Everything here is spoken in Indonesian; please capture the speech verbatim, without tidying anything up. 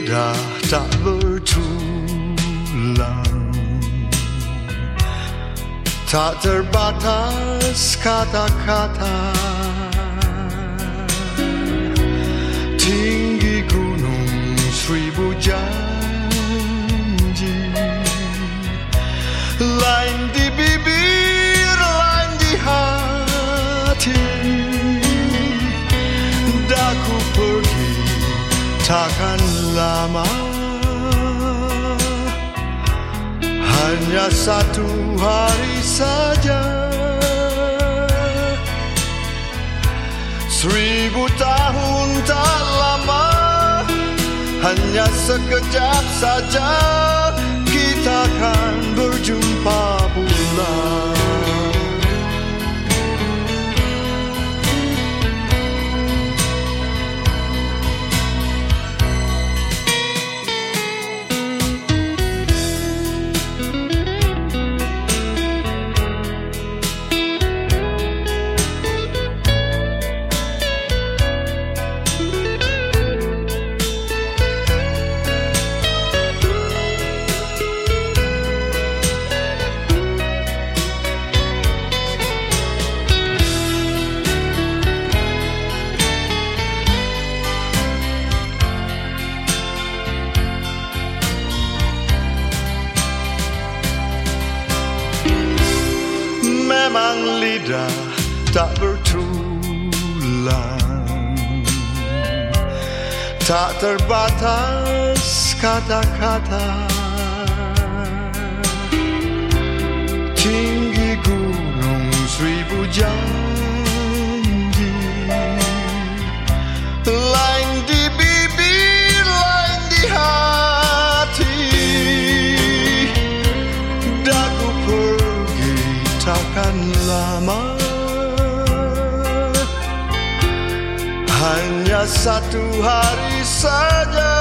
lidah tak bertulang, tak terbatas kata-kata. Tinggi gunung seribu janji, lain di bibir, lain di hati. Daku pergi takkan lama, hanya satu hari saja. Seribu tahun tak lama, hanya sekejap saja kita akan berjumpa pula. Memang lidah tak bertulang, tak terbatas kata-kata. Tinggi gunung seribu janji, lain di bibir, lain di hati. Daku pergi takkan lama, hanya satu hari saja.